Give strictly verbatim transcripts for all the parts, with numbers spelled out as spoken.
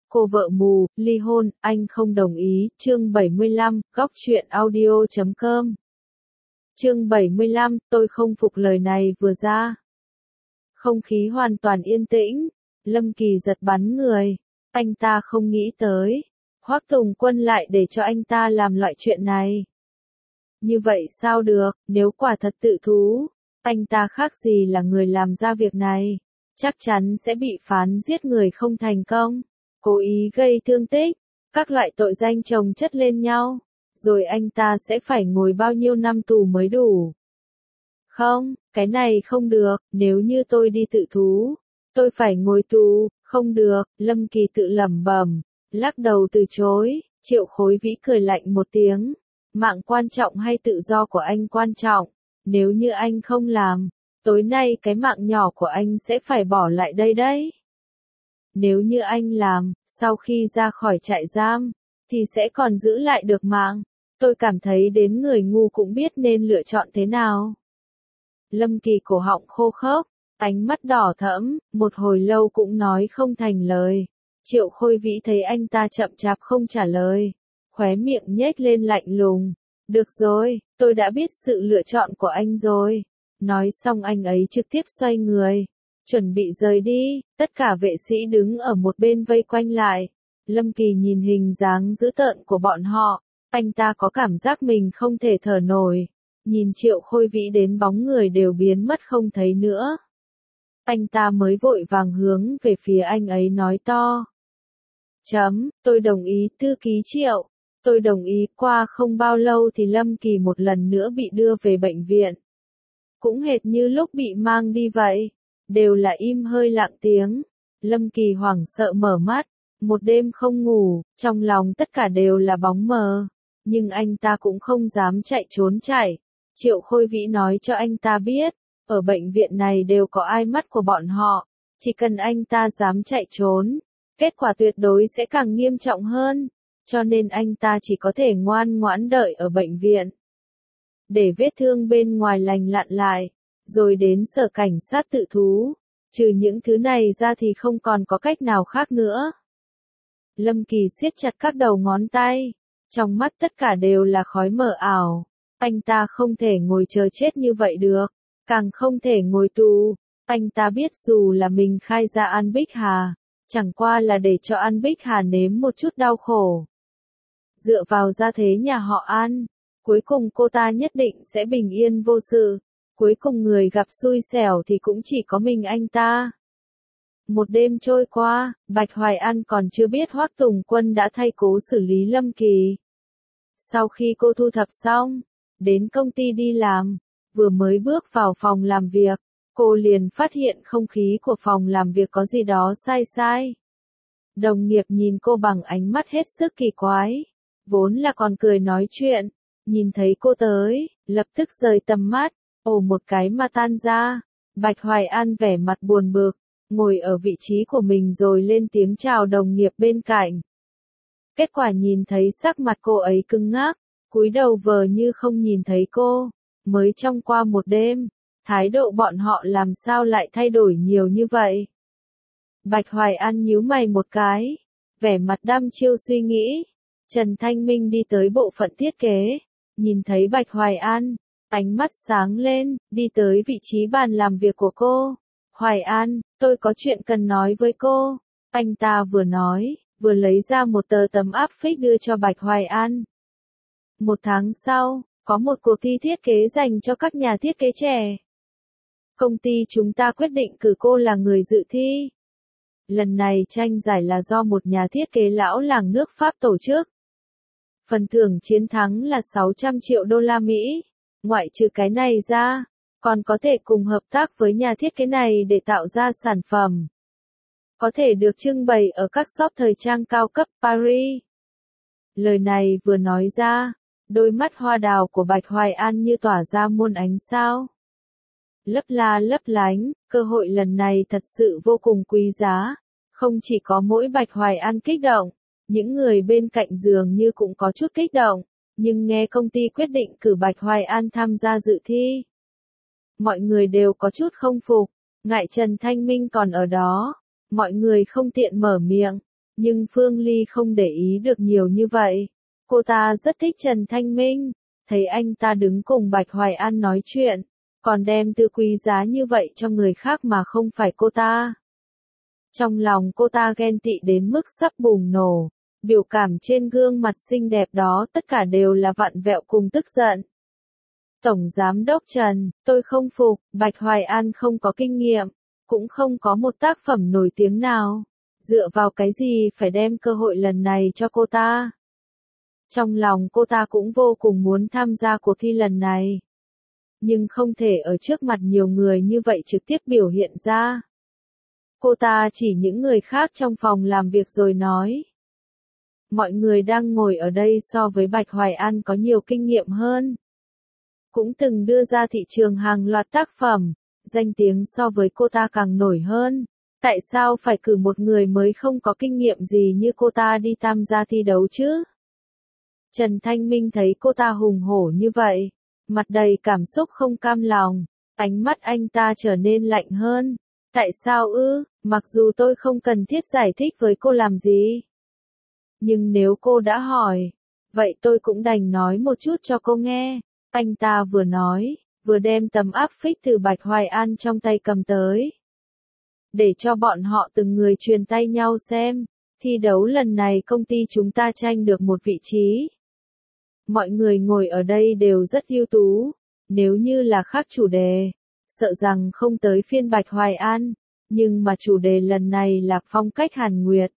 Cô vợ mù, ly hôn, anh không đồng ý, chương bảy mươi lăm, góc truyện audio chấm com. Chương bảy mươi lăm, tôi không phục lời này vừa ra. Không khí hoàn toàn yên tĩnh, Lâm Kỳ giật bắn người, anh ta không nghĩ tới, Hoắc Tùng Quân lại để cho anh ta làm loại chuyện này. Như vậy sao được, nếu quả thật tự thú, anh ta khác gì là người làm ra việc này, chắc chắn sẽ bị phán giết người không thành công, cố ý gây thương tích, các loại tội danh chồng chất lên nhau, rồi anh ta sẽ phải ngồi bao nhiêu năm tù mới đủ. Không, cái này không được, nếu như tôi đi tự thú, tôi phải ngồi tù, không được, Lâm Kỳ tự lẩm bẩm, lắc đầu từ chối, Triệu Khối Vĩ cười lạnh một tiếng, mạng quan trọng hay tự do của anh quan trọng, nếu như anh không làm, tối nay cái mạng nhỏ của anh sẽ phải bỏ lại đây đấy. Nếu như anh làm, sau khi ra khỏi trại giam, thì sẽ còn giữ lại được mạng, tôi cảm thấy đến người ngu cũng biết nên lựa chọn thế nào. Lâm Kỳ cổ họng khô khốc, ánh mắt đỏ thẫm, một hồi lâu cũng nói không thành lời. Triệu Khôi Vĩ thấy anh ta chậm chạp không trả lời, khóe miệng nhếch lên lạnh lùng. Được rồi, tôi đã biết sự lựa chọn của anh rồi. Nói xong anh ấy trực tiếp xoay người, chuẩn bị rời đi, tất cả vệ sĩ đứng ở một bên vây quanh lại. Lâm Kỳ nhìn hình dáng dữ tợn của bọn họ, anh ta có cảm giác mình không thể thở nổi. Nhìn Triệu Khôi Vĩ đến bóng người đều biến mất không thấy nữa. Anh ta mới vội vàng hướng về phía anh ấy nói to. Chấm, tôi đồng ý thư ký Triệu, tôi đồng ý. Qua không bao lâu thì Lâm Kỳ một lần nữa bị đưa về bệnh viện. Cũng hệt như lúc bị mang đi vậy, đều là im hơi lặng tiếng. Lâm Kỳ hoảng sợ mở mắt, một đêm không ngủ, trong lòng tất cả đều là bóng mờ, nhưng anh ta cũng không dám chạy trốn chạy. Triệu Khôi Vĩ nói cho anh ta biết, ở bệnh viện này đều có ai mắt của bọn họ, chỉ cần anh ta dám chạy trốn, kết quả tuyệt đối sẽ càng nghiêm trọng hơn, cho nên anh ta chỉ có thể ngoan ngoãn đợi ở bệnh viện. Để vết thương bên ngoài lành lặn lại, rồi đến sở cảnh sát tự thú, trừ những thứ này ra thì không còn có cách nào khác nữa. Lâm Kỳ siết chặt các đầu ngón tay, trong mắt tất cả đều là khói mờ ảo, anh ta không thể ngồi chờ chết như vậy được, càng không thể ngồi tù, anh ta biết dù là mình khai ra An Bích Hà, chẳng qua là để cho An Bích Hà nếm một chút đau khổ. Dựa vào gia thế nhà họ An, cuối cùng cô ta nhất định sẽ bình yên vô sự, cuối cùng người gặp xui xẻo thì cũng chỉ có mình anh ta. Một đêm trôi qua, Bạch Hoài An còn chưa biết Hoắc Tùng Quân đã thay cố xử lý Lâm Kỳ. Sau khi cô thu thập xong, đến công ty đi làm, vừa mới bước vào phòng làm việc, cô liền phát hiện không khí của phòng làm việc có gì đó sai sai. Đồng nghiệp nhìn cô bằng ánh mắt hết sức kỳ quái, vốn là còn cười nói chuyện, nhìn thấy cô tới, lập tức rời tầm mắt, ồ một cái mà tan ra. Bạch Hoài An vẻ mặt buồn bực, ngồi ở vị trí của mình rồi lên tiếng chào đồng nghiệp bên cạnh. Kết quả nhìn thấy sắc mặt cô ấy cứng ngắc, cúi đầu vờ như không nhìn thấy cô, mới trong qua một đêm, thái độ bọn họ làm sao lại thay đổi nhiều như vậy. Bạch Hoài An nhíu mày một cái, vẻ mặt đăm chiêu suy nghĩ. Trần Thanh Minh đi tới bộ phận thiết kế, nhìn thấy Bạch Hoài An, ánh mắt sáng lên, đi tới vị trí bàn làm việc của cô. Hoài An, tôi có chuyện cần nói với cô. Anh ta vừa nói, vừa lấy ra một tờ tấm áp phích đưa cho Bạch Hoài An. Một tháng sau, có một cuộc thi thiết kế dành cho các nhà thiết kế trẻ. Công ty chúng ta quyết định cử cô là người dự thi. Lần này tranh giải là do một nhà thiết kế lão làng nước Pháp tổ chức. Phần thưởng chiến thắng là sáu trăm triệu đô la Mỹ. Ngoại trừ cái này ra, còn có thể cùng hợp tác với nhà thiết kế này để tạo ra sản phẩm. Có thể được trưng bày ở các shop thời trang cao cấp Paris. Lời này vừa nói ra, đôi mắt hoa đào của Bạch Hoài An như tỏa ra muôn ánh sao. Lấp la lấp lánh, cơ hội lần này thật sự vô cùng quý giá. Không chỉ có mỗi Bạch Hoài An kích động, những người bên cạnh dường như cũng có chút kích động, nhưng nghe công ty quyết định cử Bạch Hoài An tham gia dự thi. Mọi người đều có chút không phục, ngại Trần Thanh Minh còn ở đó, mọi người không tiện mở miệng, Nhưng Phương Ly không để ý được nhiều như vậy. Cô ta rất thích Trần Thanh Minh, thấy anh ta đứng cùng Bạch Hoài An nói chuyện, còn đem thứ quý giá như vậy cho người khác mà không phải cô ta. Trong lòng cô ta ghen tị đến mức sắp bùng nổ, biểu cảm trên gương mặt xinh đẹp đó tất cả đều là vặn vẹo cùng tức giận. Tổng Giám đốc Trần, tôi không phục, Bạch Hoài An không có kinh nghiệm, cũng không có một tác phẩm nổi tiếng nào. Dựa vào cái gì phải đem cơ hội lần này cho cô ta? Trong lòng cô ta cũng vô cùng muốn tham gia cuộc thi lần này. Nhưng không thể ở trước mặt nhiều người như vậy trực tiếp biểu hiện ra. Cô ta chỉ những người khác trong phòng làm việc rồi nói. Mọi người đang ngồi ở đây so với Bạch Hoài An có nhiều kinh nghiệm hơn. Cũng từng đưa ra thị trường hàng loạt tác phẩm, danh tiếng so với cô ta càng nổi hơn. Tại sao phải cử một người mới không có kinh nghiệm gì như cô ta đi tham gia thi đấu chứ? Trần Thanh Minh thấy cô ta hùng hổ như vậy, mặt đầy cảm xúc không cam lòng, ánh mắt anh ta trở nên lạnh hơn. Tại sao ư, mặc dù tôi không cần thiết giải thích với cô làm gì. Nhưng nếu cô đã hỏi, vậy tôi cũng đành nói một chút cho cô nghe. Anh ta vừa nói, vừa đem tấm áp phích từ Bạch Hoài An trong tay cầm tới. Để cho bọn họ từng người truyền tay nhau xem, thi đấu lần này công ty chúng ta tranh được một vị trí. Mọi người ngồi ở đây đều rất ưu tú, nếu như là khác chủ đề, sợ rằng không tới phiên Bạch Hoài An, nhưng mà chủ đề lần này là phong cách Hàn Nguyệt.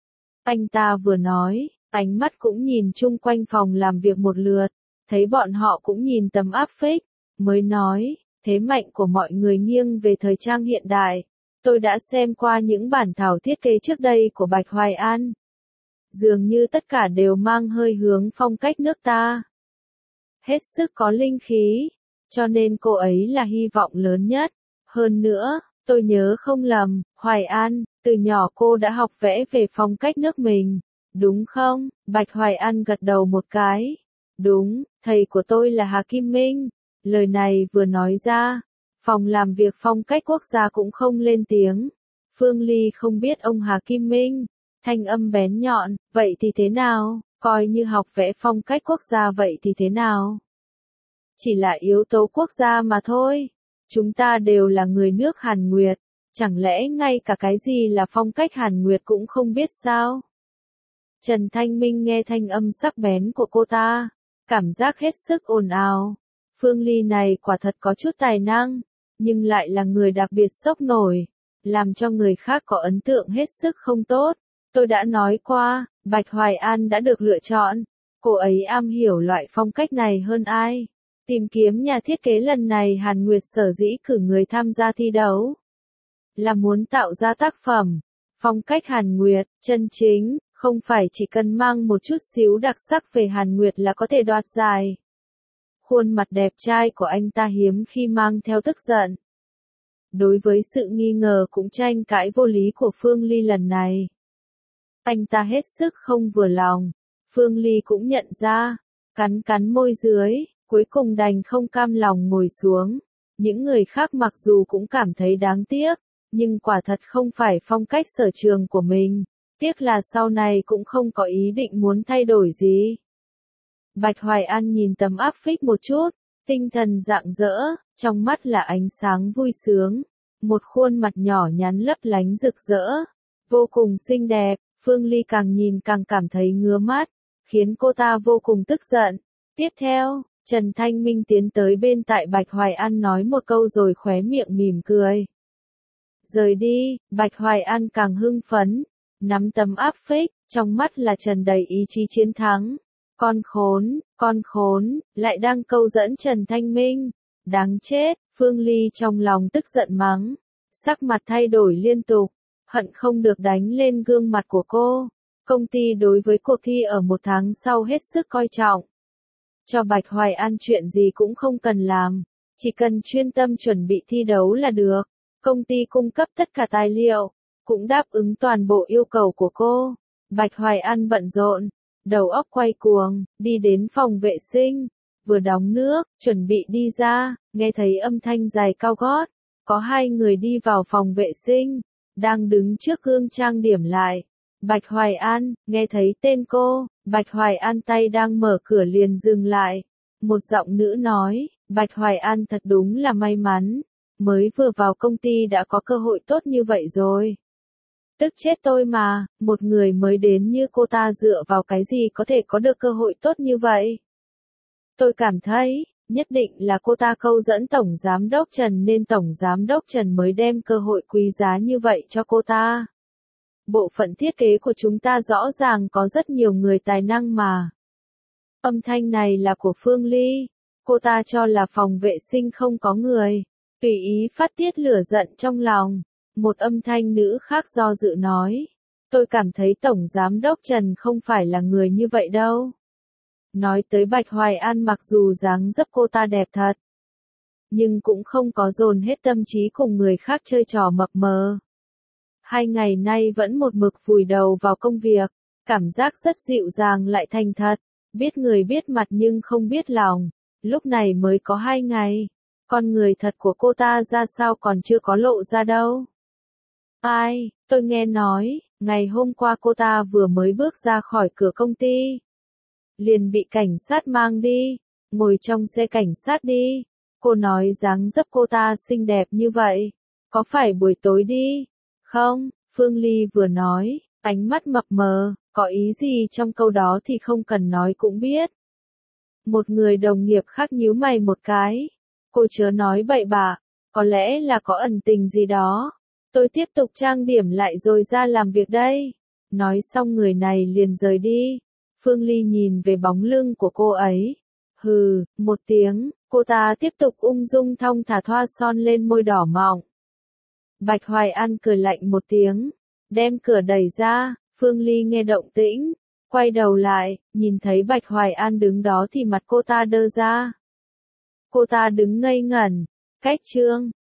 Anh ta vừa nói, ánh mắt cũng nhìn chung quanh phòng làm việc một lượt, thấy bọn họ cũng nhìn tấm áp phích, mới nói, thế mạnh của mọi người nghiêng về thời trang hiện đại. Tôi đã xem qua những bản thảo thiết kế trước đây của Bạch Hoài An. Dường như tất cả đều mang hơi hướng phong cách nước ta. Hết sức có linh khí, cho nên cô ấy là hy vọng lớn nhất. Hơn nữa, tôi nhớ không lầm, Hoài An, từ nhỏ cô đã học vẽ về phong cách nước mình, đúng không? Bạch Hoài An gật đầu một cái. Đúng, thầy của tôi là Hà Kim Minh. Lời này vừa nói ra, phòng làm việc phong cách quốc gia cũng không lên tiếng. Phương Ly không biết ông Hà Kim Minh, thanh âm bén nhọn, vậy thì thế nào, coi như học vẽ phong cách quốc gia vậy thì thế nào? Chỉ là yếu tố quốc gia mà thôi, chúng ta đều là người nước Hàn Nguyệt, chẳng lẽ ngay cả cái gì là phong cách Hàn Nguyệt cũng không biết sao? Trần Thanh Minh nghe thanh âm sắc bén của cô ta, cảm giác hết sức ồn ào. Phương Ly này quả thật có chút tài năng, nhưng lại là người đặc biệt sốc nổi, làm cho người khác có ấn tượng hết sức không tốt. Tôi đã nói qua, Bạch Hoài An đã được lựa chọn, cô ấy am hiểu loại phong cách này hơn ai. Tìm kiếm nhà thiết kế lần này Hàn Nguyệt sở dĩ cử người tham gia thi đấu, là muốn tạo ra tác phẩm, phong cách Hàn Nguyệt, chân chính, không phải chỉ cần mang một chút xíu đặc sắc về Hàn Nguyệt là có thể đoạt giải. Khuôn mặt đẹp trai của anh ta hiếm khi mang theo tức giận. Đối với sự nghi ngờ cũng tranh cãi vô lý của Phương Ly lần này, anh ta hết sức không vừa lòng. Phương Ly cũng nhận ra, cắn cắn môi dưới, cuối cùng đành không cam lòng ngồi xuống. Những người khác mặc dù cũng cảm thấy đáng tiếc, nhưng quả thật không phải phong cách sở trường của mình. Tiếc là sau này cũng không có ý định muốn thay đổi gì. Bạch Hoài An nhìn tấm áp phích một chút, tinh thần rạng rỡ, trong mắt là ánh sáng vui sướng. Một khuôn mặt nhỏ nhắn lấp lánh rực rỡ, vô cùng xinh đẹp. Phương Ly càng nhìn càng cảm thấy ngứa mắt, khiến cô ta vô cùng tức giận. Tiếp theo, Trần Thanh Minh tiến tới bên tại Bạch Hoài An nói một câu rồi khóe miệng mỉm cười. Rời đi, Bạch Hoài An càng hưng phấn, nắm tấm áp phích, trong mắt là tràn đầy ý chí chiến thắng. Con khốn, con khốn, lại đang câu dẫn Trần Thanh Minh. Đáng chết, Phương Ly trong lòng tức giận mắng, sắc mặt thay đổi liên tục, hận không được đánh lên gương mặt của cô. Công ty đối với cuộc thi ở một tháng sau hết sức coi trọng. Cho Bạch Hoài An chuyện gì cũng không cần làm, chỉ cần chuyên tâm chuẩn bị thi đấu là được. Công ty cung cấp tất cả tài liệu, cũng đáp ứng toàn bộ yêu cầu của cô. Bạch Hoài An bận rộn, đầu óc quay cuồng, đi đến phòng vệ sinh, vừa đóng nước, chuẩn bị đi ra, nghe thấy âm thanh giày cao gót. Có hai người đi vào phòng vệ sinh, đang đứng trước gương trang điểm lại. Bạch Hoài An, nghe thấy tên cô, Bạch Hoài An tay đang mở cửa liền dừng lại. Một giọng nữ nói, Bạch Hoài An thật đúng là may mắn, mới vừa vào công ty đã có cơ hội tốt như vậy rồi. Tức chết tôi mà, một người mới đến như cô ta dựa vào cái gì có thể có được cơ hội tốt như vậy? Tôi cảm thấy, nhất định là cô ta câu dẫn Tổng Giám đốc Trần nên Tổng Giám đốc Trần mới đem cơ hội quý giá như vậy cho cô ta. Bộ phận thiết kế của chúng ta rõ ràng có rất nhiều người tài năng mà. Âm thanh này là của Phương Ly. Cô ta cho là phòng vệ sinh không có người. Tùy ý phát tiết lửa giận trong lòng. Một âm thanh nữ khác do dự nói. Tôi cảm thấy Tổng Giám đốc Trần không phải là người như vậy đâu. Nói tới Bạch Hoài An mặc dù dáng dấp cô ta đẹp thật. Nhưng cũng không có dồn hết tâm trí cùng người khác chơi trò mập mờ. Hai ngày nay vẫn một mực vùi đầu vào công việc. Cảm giác rất dịu dàng lại thành thật. Biết người biết mặt nhưng không biết lòng. Lúc này mới có hai ngày. Con người thật của cô ta ra sao còn chưa có lộ ra đâu. Ai, tôi nghe nói, ngày hôm qua cô ta vừa mới bước ra khỏi cửa công ty. Liền bị cảnh sát mang đi, ngồi trong xe cảnh sát đi. Cô nói dáng dấp cô ta xinh đẹp như vậy. Có phải buổi tối đi? Không, Phương Ly vừa nói, ánh mắt mập mờ, có ý gì trong câu đó thì không cần nói cũng biết. Một người đồng nghiệp khác nhíu mày một cái. Cô chớ nói bậy bạ, có lẽ là có ẩn tình gì đó. Tôi tiếp tục trang điểm lại rồi ra làm việc đây. Nói xong người này liền rời đi. Phương Ly nhìn về bóng lưng của cô ấy. Hừ, một tiếng, cô ta tiếp tục ung dung thong thả thoa son lên môi đỏ mọng. Bạch Hoài An cười lạnh một tiếng, đem cửa đẩy ra. Phương Ly nghe động tĩnh, quay đầu lại, nhìn thấy Bạch Hoài An đứng đó thì mặt cô ta đơ ra. Cô ta đứng ngây ngẩn, cách chương